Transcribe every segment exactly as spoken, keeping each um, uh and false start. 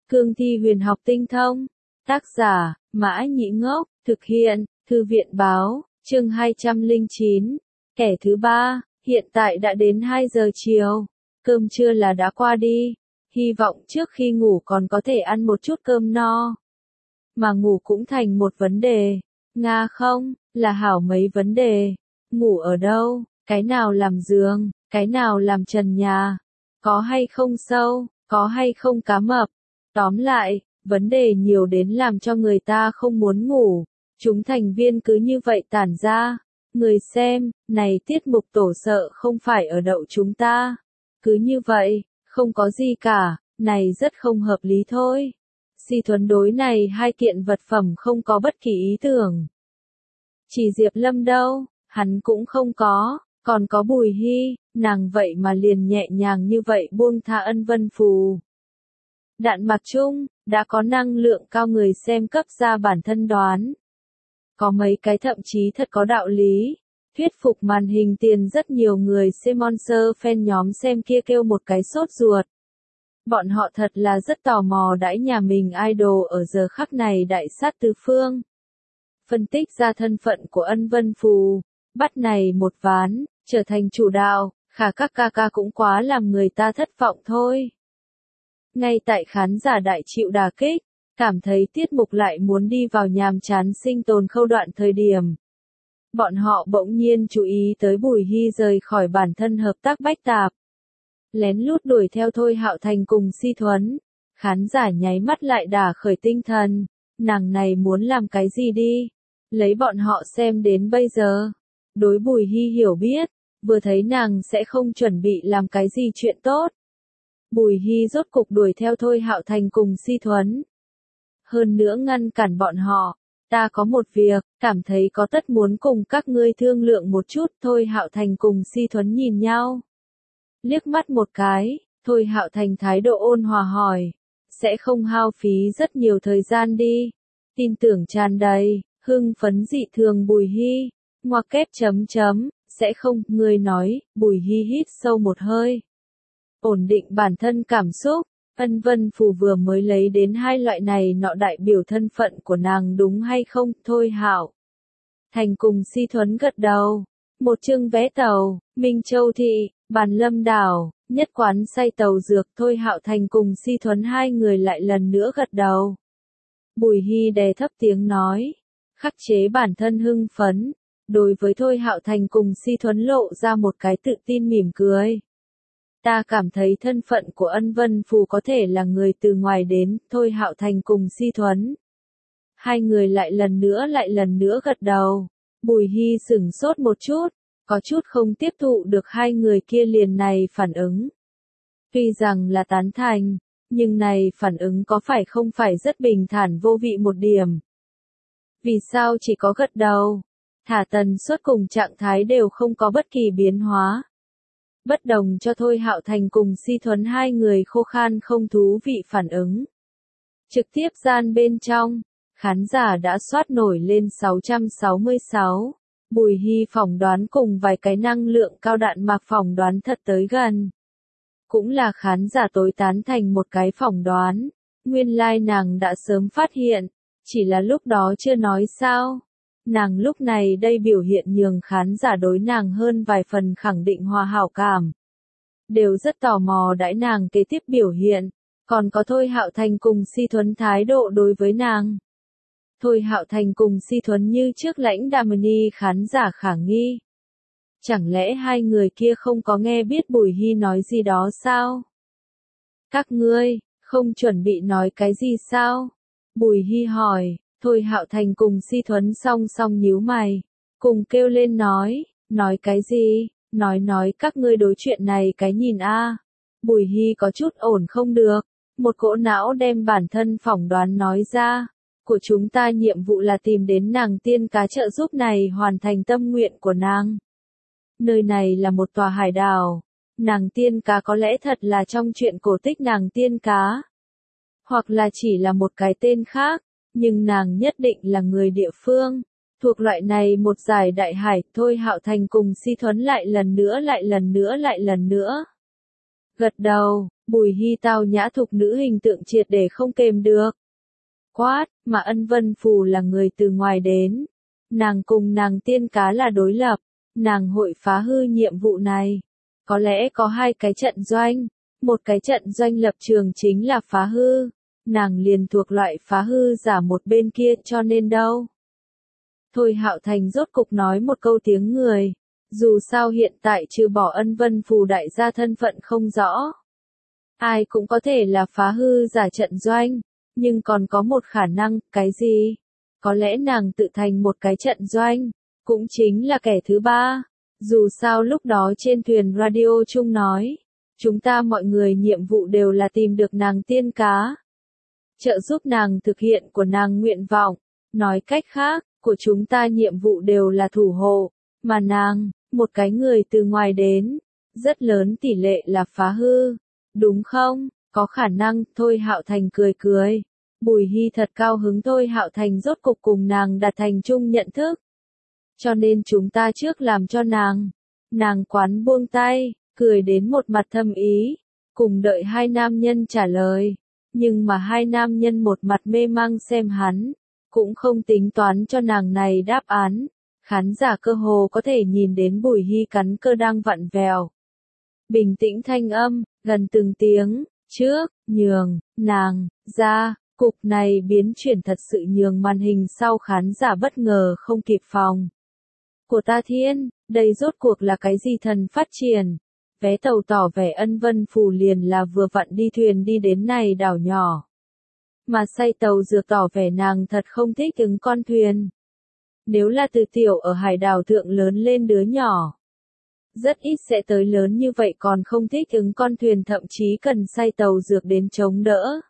Cương thi huyền học tinh thông. Tác giả, Mã Nhĩ Ngốc, thực hiện, Thư viện báo, chương hai trăm lẻ chín. Kẻ thứ ba, hiện tại đã đến hai giờ chiều. Cơm trưa là đã qua đi. Hy vọng trước khi ngủ còn có thể ăn một chút cơm no. Mà ngủ cũng thành một vấn đề. Nga không, là hảo mấy vấn đề. Ngủ ở đâu, cái nào làm giường, cái nào làm trần nhà. Có hay không sâu, có hay không cá mập. Tóm lại, vấn đề nhiều đến làm cho người ta không muốn ngủ. Chúng thành viên cứ như vậy tản ra. Người xem, này tiết mục tổ sợ không phải ở đậu chúng ta. Cứ như vậy, không có gì cả, này rất không hợp lý thôi. Si Thuấn đối này hai kiện vật phẩm không có bất kỳ ý tưởng. Chỉ Diệp Lâm đâu, hắn cũng không có, còn có Bùi Hy, nàng vậy mà liền nhẹ nhàng như vậy buông tha Ân Vân Phù. Đạn Mạc Trung, đã có năng lượng cao người xem cấp ra bản thân đoán. Có mấy cái thậm chí thật có đạo lý. Thuyết phục màn hình tiền rất nhiều người xem Monster fan nhóm xem kia kêu một cái sốt ruột. Bọn họ thật là rất tò mò đãi nhà mình idol ở giờ khắc này đại sát tứ phương. Phân tích ra thân phận của Ân Vân Phù, bắt này một ván, trở thành chủ đạo, khả các ca ca cũng quá làm người ta thất vọng thôi. Ngay tại khán giả đại chịu đả kích, cảm thấy tiết mục lại muốn đi vào nhàm chán sinh tồn khâu đoạn thời điểm. Bọn họ bỗng nhiên chú ý tới Bùi Hy rời khỏi bản thân hợp tác bách tạp. Lén lút đuổi theo Thôi Hạo Thành cùng Si Thuấn. Khán giả nháy mắt lại đả khởi tinh thần. Nàng này muốn làm cái gì đi? Lấy bọn họ xem đến bây giờ. Đối Bùi Hy hiểu biết, vừa thấy nàng sẽ không chuẩn bị làm cái gì chuyện tốt. Bùi Hy rốt cục đuổi theo Thôi Hạo Thành cùng Si Thuấn. Hơn nữa ngăn cản bọn họ. Ta có một việc, cảm thấy có tất muốn cùng các ngươi thương lượng một chút. Thôi Hạo Thành cùng Si Thuấn nhìn nhau. Liếc mắt một cái, Thôi Hạo Thành thái độ ôn hòa hỏi. Sẽ không hao phí rất nhiều thời gian đi. Tin tưởng tràn đầy, hưng phấn dị thường Bùi Hy. Ngoặc kép chấm chấm, sẽ không, ngươi nói. Bùi Hy hít sâu một hơi. Ổn định bản thân cảm xúc. Ân Vân Phù vừa mới lấy đến hai loại này nọ đại biểu thân phận của nàng đúng hay không? Thôi Hạo Thành cùng Si Thuấn gật đầu. Một chương vé tàu, Minh Châu Thị, Bàn Lâm Đảo, nhất quán say tàu dược. Thôi Hạo Thành cùng Si Thuấn hai người lại lần nữa gật đầu. Bùi Hy đè thấp tiếng nói, khắc chế bản thân hưng phấn. Đối với Thôi Hạo Thành cùng Si Thuấn lộ ra một cái tự tin mỉm cười. Ta cảm thấy thân phận của Ân Vân Phù có thể là người từ ngoài đến. Thôi Hạo Thành cùng Si Thuấn. Hai người lại lần nữa lại lần nữa gật đầu. Bùi Hy sửng sốt một chút, có chút không tiếp thụ được hai người kia liền này phản ứng. Tuy rằng là tán thành, nhưng này phản ứng có phải không phải rất bình thản vô vị một điểm. Vì sao chỉ có gật đầu? Thả tần suất cùng trạng thái đều không có bất kỳ biến hóa. Bất đồng cho Thôi Hạo Thành cùng Si Thuấn hai người khô khan không thú vị phản ứng. Trực tiếp gian bên trong, khán giả đã soát nổi lên sáu trăm sáu mươi sáu. Bùi Hy phỏng đoán cùng vài cái năng lượng cao đạn mạc phỏng đoán thật tới gần. Cũng là khán giả tối tán thành một cái phỏng đoán. Nguyên lai nàng đã sớm phát hiện, chỉ là lúc đó chưa nói sao. Nàng lúc này đây biểu hiện nhường khán giả đối nàng hơn vài phần khẳng định hòa hảo cảm. Đều rất tò mò đãi nàng kế tiếp biểu hiện, còn có Thôi Hạo Thành cùng Si Thuấn thái độ đối với nàng. Thôi Hạo Thành cùng Si Thuấn như trước lãnh đạm ni khán giả khả nghi. Chẳng lẽ hai người kia không có nghe biết Bùi Hy nói gì đó sao? Các ngươi, không chuẩn bị nói cái gì sao? Bùi Hy hỏi. Thôi Hạo Thành cùng Si Thuấn song song nhíu mày, cùng kêu lên nói, nói cái gì, nói nói các ngươi đối chuyện này cái nhìn a. Bùi Hy có chút ổn không được, một cỗ não đem bản thân phỏng đoán nói ra, của chúng ta nhiệm vụ là tìm đến nàng tiên cá trợ giúp này hoàn thành tâm nguyện của nàng. Nơi này là một tòa hải đảo, nàng tiên cá có lẽ thật là trong chuyện cổ tích nàng tiên cá, hoặc là chỉ là một cái tên khác. Nhưng nàng nhất định là người địa phương, thuộc loại này một giải đại hải. Thôi Hạo Thành cùng Si Thuấn lại lần nữa lại lần nữa lại lần nữa. Gật đầu, Bùi Hy tao nhã thục nữ hình tượng triệt để không kềm được. Quát, mà Ân Vân Phù là người từ ngoài đến. Nàng cùng nàng tiên cá là đối lập. Nàng hội phá hư nhiệm vụ này. Có lẽ có hai cái trận doanh. Một cái trận doanh lập trường chính là phá hư. Nàng liền thuộc loại phá hư giả một bên kia cho nên đâu. Thôi Hạo Thành rốt cục nói một câu tiếng người. Dù sao hiện tại trừ bỏ Ân Vân Phù đại gia thân phận không rõ. Ai cũng có thể là phá hư giả trận doanh. Nhưng còn có một khả năng, cái gì? Có lẽ nàng tự thành một cái trận doanh. Cũng chính là kẻ thứ ba. Dù sao lúc đó trên thuyền radio chung nói. Chúng ta mọi người nhiệm vụ đều là tìm được nàng tiên cá. Trợ giúp nàng thực hiện của nàng nguyện vọng. Nói cách khác, của chúng ta nhiệm vụ đều là thủ hộ. Mà nàng, một cái người từ ngoài đến. Rất lớn tỷ lệ là phá hư. Đúng không? Có khả năng, Thôi Hạo Thành cười cười. Bùi Hy thật cao hứng Thôi Hạo Thành rốt cục cùng nàng đạt thành chung nhận thức. Cho nên chúng ta trước làm cho nàng. Nàng quán buông tay, cười đến một mặt thâm ý. Cùng đợi hai nam nhân trả lời. Nhưng mà hai nam nhân một mặt mê mang xem hắn. Cũng không tính toán cho nàng này đáp án. Khán giả cơ hồ có thể nhìn đến Bùi Hy cắn cơ đang vặn vẹo. Bình tĩnh thanh âm, gần từng tiếng, trước, nhường, nàng, ra, cục này biến chuyển thật sự nhường màn hình sau khán giả bất ngờ không kịp phòng. Của ta thiên, đây rốt cuộc là cái gì thần phát triển? Vé tàu tỏ vẻ Ân Vân Phù liền là vừa vặn đi thuyền đi đến này đảo nhỏ. Mà say tàu dược tỏ vẻ nàng thật không thích ứng con thuyền. Nếu là từ tiểu ở hải đảo thượng lớn lên đứa nhỏ. Rất ít sẽ tới lớn như vậy còn không thích ứng con thuyền thậm chí cần say tàu dược đến chống đỡ.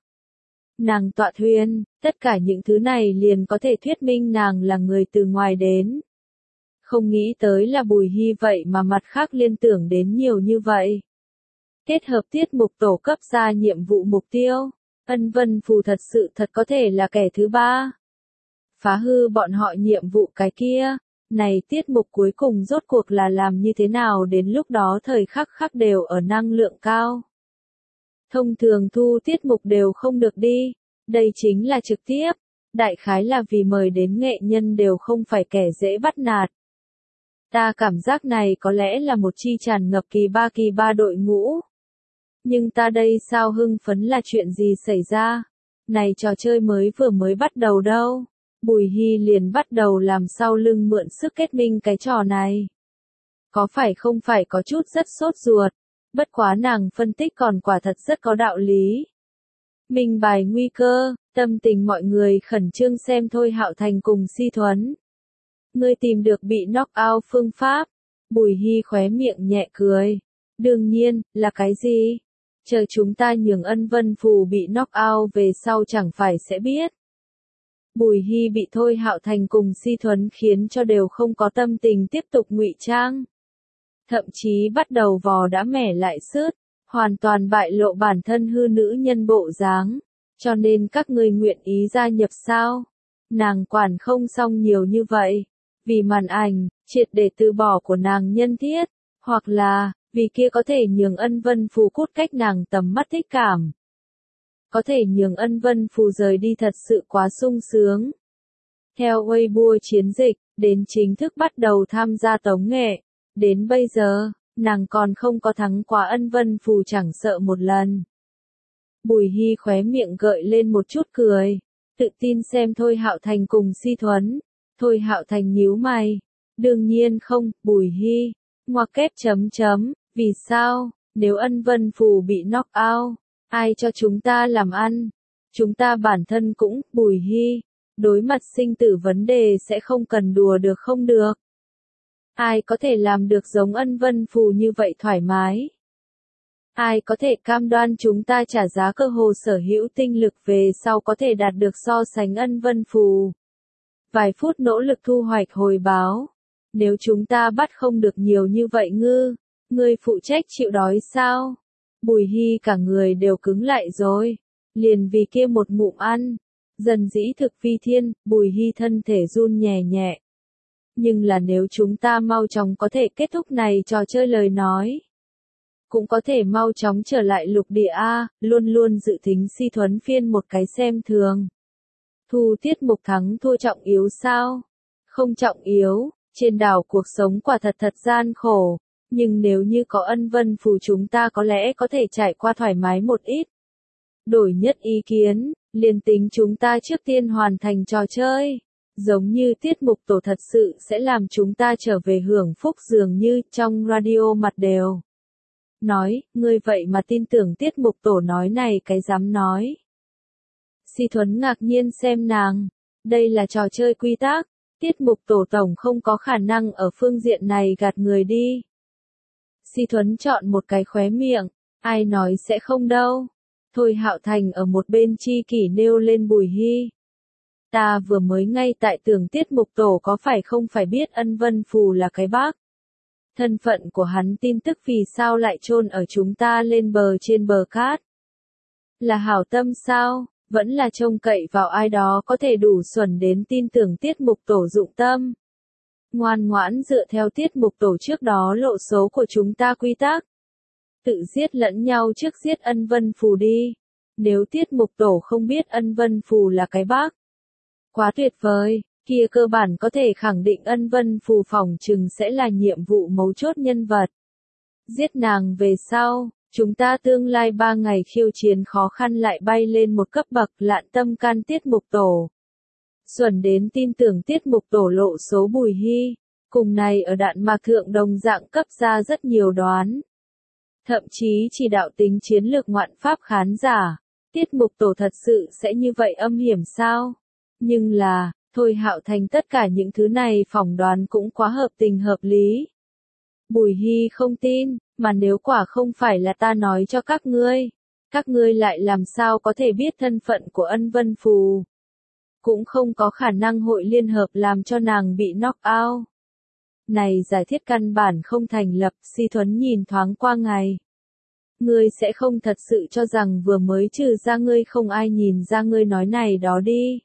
Nàng tọa thuyền, tất cả những thứ này liền có thể thuyết minh nàng là người từ ngoài đến. Không nghĩ tới là Bùi Hy vậy mà mặt khác liên tưởng đến nhiều như vậy. Kết hợp tiết mục tổ cấp ra nhiệm vụ mục tiêu, Ân Vân Phù thật sự thật có thể là kẻ thứ ba. Phá hư bọn họ nhiệm vụ cái kia. Này tiết mục cuối cùng rốt cuộc là làm như thế nào đến lúc đó thời khắc khắc đều ở năng lượng cao. Thông thường thu tiết mục đều không được đi. Đây chính là trực tiếp. Đại khái là vì mời đến nghệ nhân đều không phải kẻ dễ bắt nạt. Ta cảm giác này có lẽ là một chi tràn ngập kỳ ba kỳ ba đội ngũ. Nhưng ta đây sao hưng phấn là chuyện gì xảy ra? Này trò chơi mới vừa mới bắt đầu đâu. Bùi Hy liền bắt đầu làm sau lưng mượn sức kết minh cái trò này. Có phải không phải có chút rất sốt ruột. Bất quá nàng phân tích còn quả thật rất có đạo lý. Minh bài nguy cơ, tâm tình mọi người khẩn trương xem Thôi Hạo Thành cùng Si Thuấn. Ngươi tìm được bị knock out phương pháp. Bùi Hy khóe miệng nhẹ cười. Đương nhiên, là cái gì? Chờ chúng ta nhường Ân Vân Phù bị knock out về sau chẳng phải sẽ biết. Bùi Hy bị Thôi Hạo Thành cùng Si Thuấn khiến cho đều không có tâm tình tiếp tục ngụy trang. Thậm chí bắt đầu vò đã mẻ lại sứt, hoàn toàn bại lộ bản thân hư nữ nhân bộ dáng. Cho nên các ngươi nguyện ý gia nhập sao? Nàng quản không xong nhiều như vậy. Vì màn ảnh, triệt để từ bỏ của nàng nhân thiết. Hoặc là, vì kia có thể nhường Ân Vân Phù cút cách nàng tầm mắt thích cảm. Có thể nhường Ân Vân Phù rời đi thật sự quá sung sướng. Theo Weibo chiến dịch, đến chính thức bắt đầu tham gia tống nghệ. Đến bây giờ, nàng còn không có thắng quá Ân Vân Phù chẳng sợ một lần. Bùi Hy khóe miệng gợi lên một chút cười. Tự tin xem Thôi Hạo Thành cùng Si Thuấn. Thôi Hạo Thành nhíu mày. Đương nhiên không, Bùi Hy. Ngoặc kép chấm chấm, vì sao, nếu Ân Vân Phù bị knock out, ai cho chúng ta làm ăn? Chúng ta bản thân cũng, Bùi Hy, đối mặt sinh tử vấn đề sẽ không cần đùa được không được. Ai có thể làm được giống Ân Vân Phù như vậy thoải mái? Ai có thể cam đoan chúng ta trả giá cơ hồ sở hữu tinh lực về sau có thể đạt được so sánh Ân Vân Phù? Vài phút nỗ lực thu hoạch hồi báo. Nếu chúng ta bắt không được nhiều như vậy ngư, ngươi phụ trách chịu đói sao? Bùi Hy cả người đều cứng lại rồi. Liền vì kia một ngụm ăn. Dần dĩ thực phi thiên, Bùi Hy thân thể run nhẹ nhẹ. Nhưng là nếu chúng ta mau chóng có thể kết thúc này trò chơi lời nói. cũng có thể mau chóng trở lại lục địa A, luôn luôn dự tính Si Thuấn phiên một cái xem thường. Thu tiết mục thắng thua trọng yếu sao? Không trọng yếu, trên đảo cuộc sống quả thật thật gian khổ, nhưng nếu như có ân vân phù chúng ta có lẽ có thể trải qua thoải mái một ít. Đổi nhất ý kiến, liền tính chúng ta trước tiên hoàn thành trò chơi. Giống như tiết mục tổ thật sự sẽ làm chúng ta trở về hưởng phúc dường như trong radio mặt đều. Nói, ngươi vậy mà tin tưởng tiết mục tổ nói này cái dám nói. Si Thuấn ngạc nhiên xem nàng, đây là trò chơi quy tắc, tiết mục tổ tổng không có khả năng ở phương diện này gạt người đi. Si Thuấn chọn một cái khóe miệng, ai nói sẽ không đâu. Thôi Hạo Thành ở một bên chi kỷ nêu lên Bùi Hy. Ta vừa mới ngay tại tưởng tiết mục tổ có phải không phải biết ân vân phù là cái bác. Thân phận của hắn tin tức vì sao lại chôn ở chúng ta lên bờ trên bờ cát. Là hảo tâm sao, vẫn là trông cậy vào ai đó có thể đủ xuẩn đến tin tưởng tiết mục tổ dụng tâm. Ngoan ngoãn dựa theo tiết mục tổ trước đó lộ số của chúng ta quy tắc. Tự giết lẫn nhau trước giết ân vân phù đi. Nếu tiết mục tổ không biết ân vân phù là cái bác. Quá tuyệt vời, kia cơ bản có thể khẳng định ân vân phù phòng chừng sẽ là nhiệm vụ mấu chốt nhân vật. Giết nàng về sau, chúng ta tương lai ba ngày khiêu chiến khó khăn lại bay lên một cấp bậc lạn tâm can tiết mục tổ. Xuẩn đến tin tưởng tiết mục tổ lộ số Bùi Hy, cùng này ở đạn mạc thượng đồng dạng cấp ra rất nhiều đoán. Thậm chí chỉ đạo tính chiến lược ngoạn pháp khán giả, tiết mục tổ thật sự sẽ như vậy âm hiểm sao? Nhưng là, Thôi Hạo Thành tất cả những thứ này phỏng đoán cũng quá hợp tình hợp lý. Bùi Hy không tin, mà nếu quả không phải là ta nói cho các ngươi, các ngươi lại làm sao có thể biết thân phận của ân vân phù. Cũng không có khả năng hội liên hợp làm cho nàng bị knock out. Này giải thiết căn bản không thành lập, Si Thuấn nhìn thoáng qua ngày. Ngươi sẽ không thật sự cho rằng vừa mới trừ ra ngươi không ai nhìn ra ngươi nói này đó đi.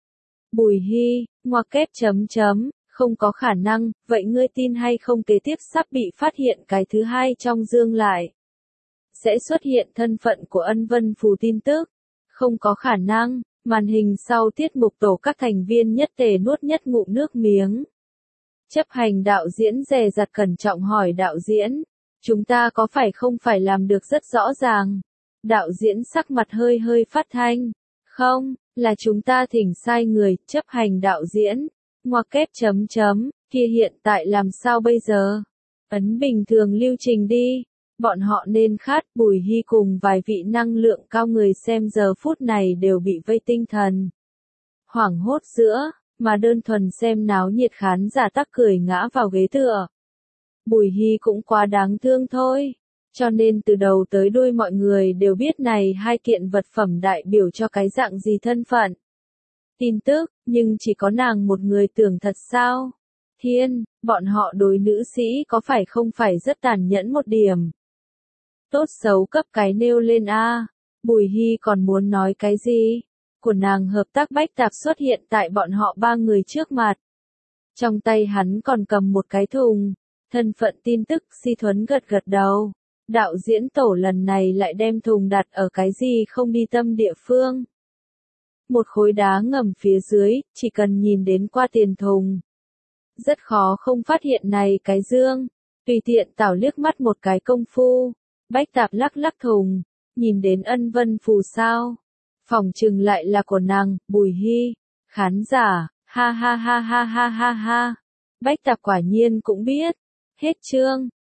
Bùi Hy, ngoặc kép chấm chấm, không có khả năng, vậy ngươi tin hay không kế tiếp sắp bị phát hiện cái thứ hai trong dương lại. Sẽ xuất hiện thân phận của ân vân phù tin tức. Không có khả năng, màn hình sau tiết mục tổ các thành viên nhất tề nuốt nhất ngụm nước miếng. Chấp hành đạo diễn dè dặt cẩn trọng hỏi đạo diễn, chúng ta có phải không phải làm được rất rõ ràng. Đạo diễn sắc mặt hơi hơi phát thanh, không, là chúng ta thỉnh sai người, chấp hành đạo diễn, ngoặc kép chấm chấm, kia hiện tại làm sao bây giờ? Ấn bình thường lưu trình đi, bọn họ nên khát. Bùi Hy cùng vài vị năng lượng cao người xem giờ phút này đều bị vây tinh thần. Hoảng hốt giữa, mà đơn thuần xem náo nhiệt khán giả tắc cười ngã vào ghế tựa. Bùi Hy cũng quá đáng thương thôi. Cho nên từ đầu tới đuôi mọi người đều biết này hai kiện vật phẩm đại biểu cho cái dạng gì thân phận. Tin tức, nhưng chỉ có nàng một người tưởng thật sao? Thiên, bọn họ đối nữ sĩ có phải không phải rất tàn nhẫn một điểm? Tốt xấu cấp cái nêu lên a. Bùi Hy còn muốn nói cái gì? Của nàng hợp tác bách tạp xuất hiện tại bọn họ ba người trước mặt. Trong tay hắn còn cầm một cái thùng. Thân phận tin tức. Si Thuấn gật gật đầu. Đạo diễn tổ lần này lại đem thùng đặt ở cái gì không đi tâm địa phương. Một khối đá ngầm phía dưới, chỉ cần nhìn đến qua tiền thùng. Rất khó không phát hiện này cái dương. Tùy tiện tảo liếc mắt một cái công phu. Bách tạp lắc lắc thùng. Nhìn đến ân vân phù sao. Phòng trừng lại là của nàng, Bùi Hy. Khán giả, ha ha ha ha ha ha ha. Bách tạp quả nhiên cũng biết. Hết chương.